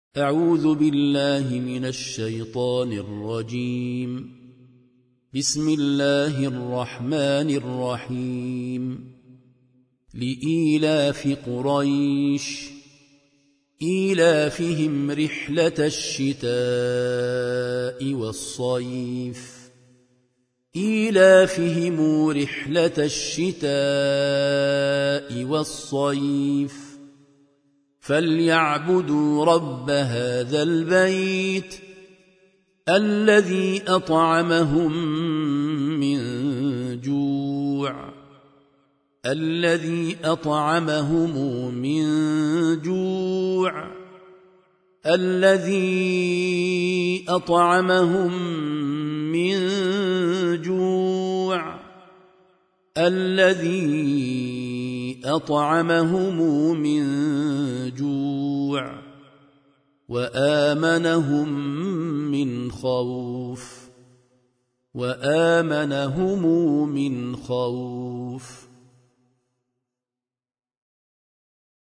أعوذ بالله من الشيطان الرجيم. بسم الله الرحمن الرحيم. لإيلاف قريش إيلافهم رحلة الشتاء والصيف إيلافهم رحلة الشتاء والصيف فليعبدوا رب هذا البيت الذي أطعمهم من جوع الذي أطعمهم من جوع الذي أطعمهم من جوع الذي أطعمهم من جوع وآمنهم من خوف